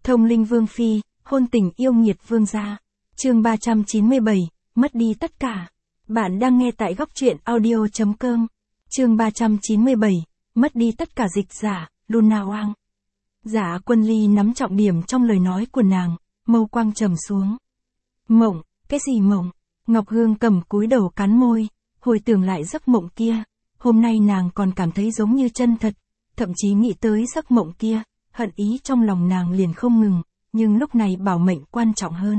Thông linh vương phi, hôn tình yêu nghiệt vương gia. Chương 397, mất đi tất cả. Bạn đang nghe tại góc truyện audio.com. Chương 397, mất đi tất cả. Dịch giả, Luna Wang. Dạ Quân Ly nắm trọng điểm trong lời nói của nàng, mâu quang trầm xuống. Mộng, cái gì mộng? Ngọc Hương Cầm cúi đầu cắn môi, hồi tưởng lại giấc mộng kia. Hôm nay nàng còn cảm thấy giống như chân thật, thậm chí nghĩ tới giấc mộng kia, hận ý trong lòng nàng liền không ngừng, nhưng lúc này bảo mệnh quan trọng hơn.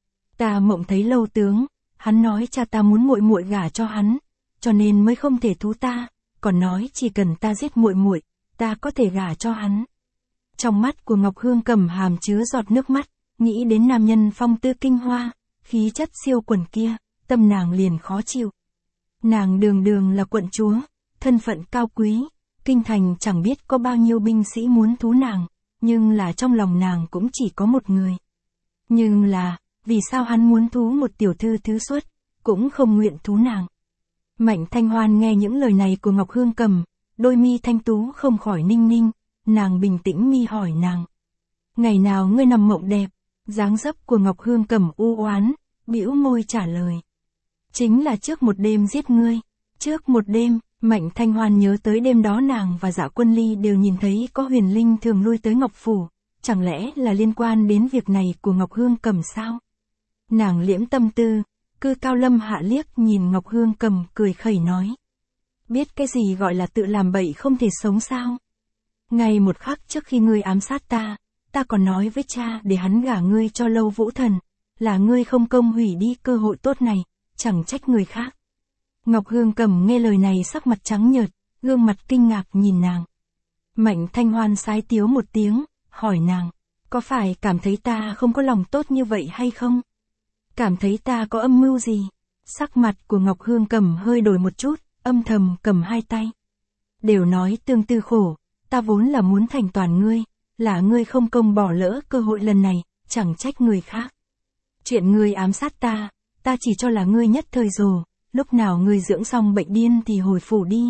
Ta mộng thấy Lâu tướng, hắn nói cha ta muốn muội muội gả cho hắn, cho nên mới không thể thú ta, còn nói chỉ cần ta giết muội muội, ta có thể gả cho hắn. Trong mắt của Ngọc Hương Cầm hàm chứa giọt nước mắt, nghĩ đến nam nhân phong tư kinh hoa, khí chất siêu quần kia, tâm nàng liền khó chịu. Nàng đường đường là quận chúa, thân phận cao quý, kinh thành chẳng biết có bao nhiêu binh sĩ muốn thú nàng, nhưng là trong lòng nàng cũng chỉ có một người. Nhưng là, vì sao hắn muốn thú một tiểu thư thứ xuất, cũng không nguyện thú nàng. Mạnh Thanh Hoan nghe những lời này của Ngọc Hương Cầm, đôi mi thanh tú không khỏi ninh ninh, nàng bình tĩnh mi hỏi nàng. Ngày nào ngươi nằm mộng đẹp? Dáng dấp của Ngọc Hương Cầm u oán, bĩu môi trả lời. Chính là trước một đêm giết ngươi. Trước một đêm, Mạnh Thanh Hoan nhớ tới đêm đó nàng và Dạ Quân Ly đều nhìn thấy có huyền linh thường lui tới Ngọc Phủ, chẳng lẽ là liên quan đến việc này của Ngọc Hương Cầm sao? Nàng liễm tâm tư, cư cao lâm hạ liếc nhìn Ngọc Hương Cầm cười khẩy nói. Biết cái gì gọi là tự làm bậy không thể sống sao? Ngày một khắc trước khi ngươi ám sát ta, ta còn nói với cha để hắn gả ngươi cho Lâu Vũ Thần, là ngươi không công hủy đi cơ hội tốt này, chẳng trách người khác. Ngọc Hương Cầm nghe lời này sắc mặt trắng nhợt, gương mặt kinh ngạc nhìn nàng. Mạnh Thanh Hoan sái tiếu một tiếng, hỏi nàng, có phải cảm thấy ta không có lòng tốt như vậy hay không? Cảm thấy ta có âm mưu gì? Sắc mặt của Ngọc Hương Cầm hơi đổi một chút, âm thầm cầm hai tay. Đều nói tương tư khổ, ta vốn là muốn thành toàn ngươi, là ngươi không công bỏ lỡ cơ hội lần này, chẳng trách người khác. Chuyện ngươi ám sát ta chỉ cho là ngươi nhất thời rồ, lúc nào ngươi dưỡng xong bệnh điên thì hồi phủ đi.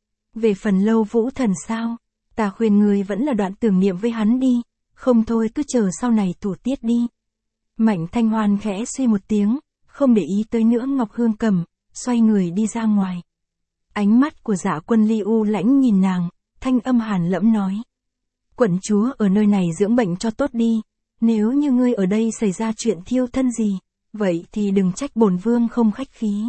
Về phần Lâu Vũ Thần sao, ta khuyên ngươi vẫn là đoạn tưởng niệm với hắn đi, không thôi cứ chờ sau này thủ tiết đi. Mạnh Thanh Hoan khẽ suy một tiếng, không để ý tới nữa Ngọc Hương Cầm, xoay người đi ra ngoài. Ánh mắt của Dạ Quân Ly u lãnh nhìn nàng, thanh âm hàn lẫm nói. Quận chúa ở nơi này dưỡng bệnh cho tốt đi, nếu như ngươi ở đây xảy ra chuyện thiêu thân gì, vậy thì đừng trách bổn vương không khách khí.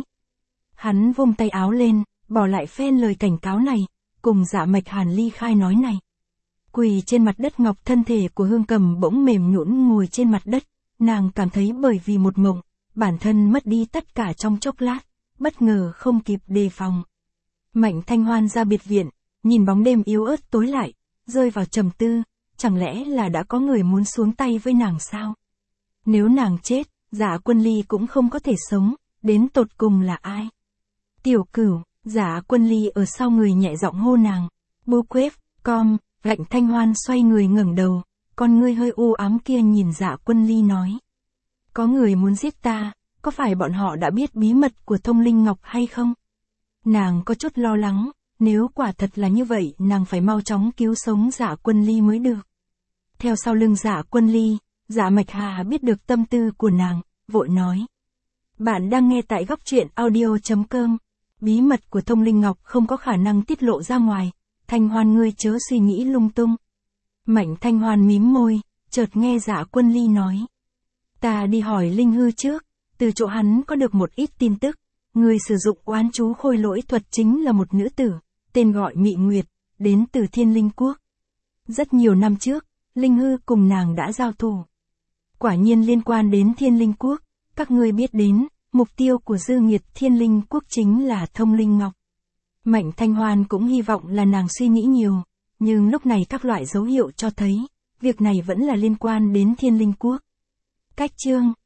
Hắn vung tay áo lên, bỏ lại phen lời cảnh cáo này, cùng Dạ Mạch Hàn ly khai nói này. Quỳ trên mặt đất ngọc thân thể của Hương Cầm bỗng mềm nhũn ngồi trên mặt đất, nàng cảm thấy bởi vì một mộng, bản thân mất đi tất cả trong chốc lát, bất ngờ không kịp đề phòng. Mạnh Thanh Hoan ra biệt viện, nhìn bóng đêm yếu ớt tối lại, rơi vào trầm tư, chẳng lẽ là đã có người muốn xuống tay với nàng sao? Nếu nàng chết, Dạ Quân Ly cũng không có thể sống, đến tột cùng là ai? Tiểu Cửu, Dạ Quân Ly ở sau người nhẹ giọng hô nàng. Bu quếp, com, Mạnh Thanh Hoan xoay người ngẩng đầu, con ngươi hơi u ám kia nhìn Dạ Quân Ly nói. Có người muốn giết ta, có phải bọn họ đã biết bí mật của Thông Linh Ngọc hay không? Nàng có chút lo lắng, nếu quả thật là như vậy nàng phải mau chóng cứu sống Dạ Quân Ly mới được. Theo sau lưng Dạ Quân Ly, Dạ Mạch Hà biết được tâm tư của nàng, vội nói. Bạn đang nghe tại góc truyện audio.com. Bí mật của Thông Linh Ngọc không có khả năng tiết lộ ra ngoài, Thanh Hoan ngươi chớ suy nghĩ lung tung. Mạnh Thanh Hoan mím môi, chợt nghe Dạ Quân Ly nói. Ta đi hỏi Linh Hư trước, từ chỗ hắn có được một ít tin tức, người sử dụng oán chú khôi lỗi thuật chính là một nữ tử, tên gọi Mị Nguyệt, đến từ Thiên Linh Quốc. Rất nhiều năm trước, Linh Hư cùng nàng đã giao thủ. Quả nhiên liên quan đến Thiên Linh Quốc, các ngươi biết đến, mục tiêu của Dư Nghiệt Thiên Linh Quốc chính là Thông Linh Ngọc. Mạnh Thanh Hoan cũng hy vọng là nàng suy nghĩ nhiều, nhưng lúc này các loại dấu hiệu cho thấy, việc này vẫn là liên quan đến Thiên Linh Quốc. Cách chương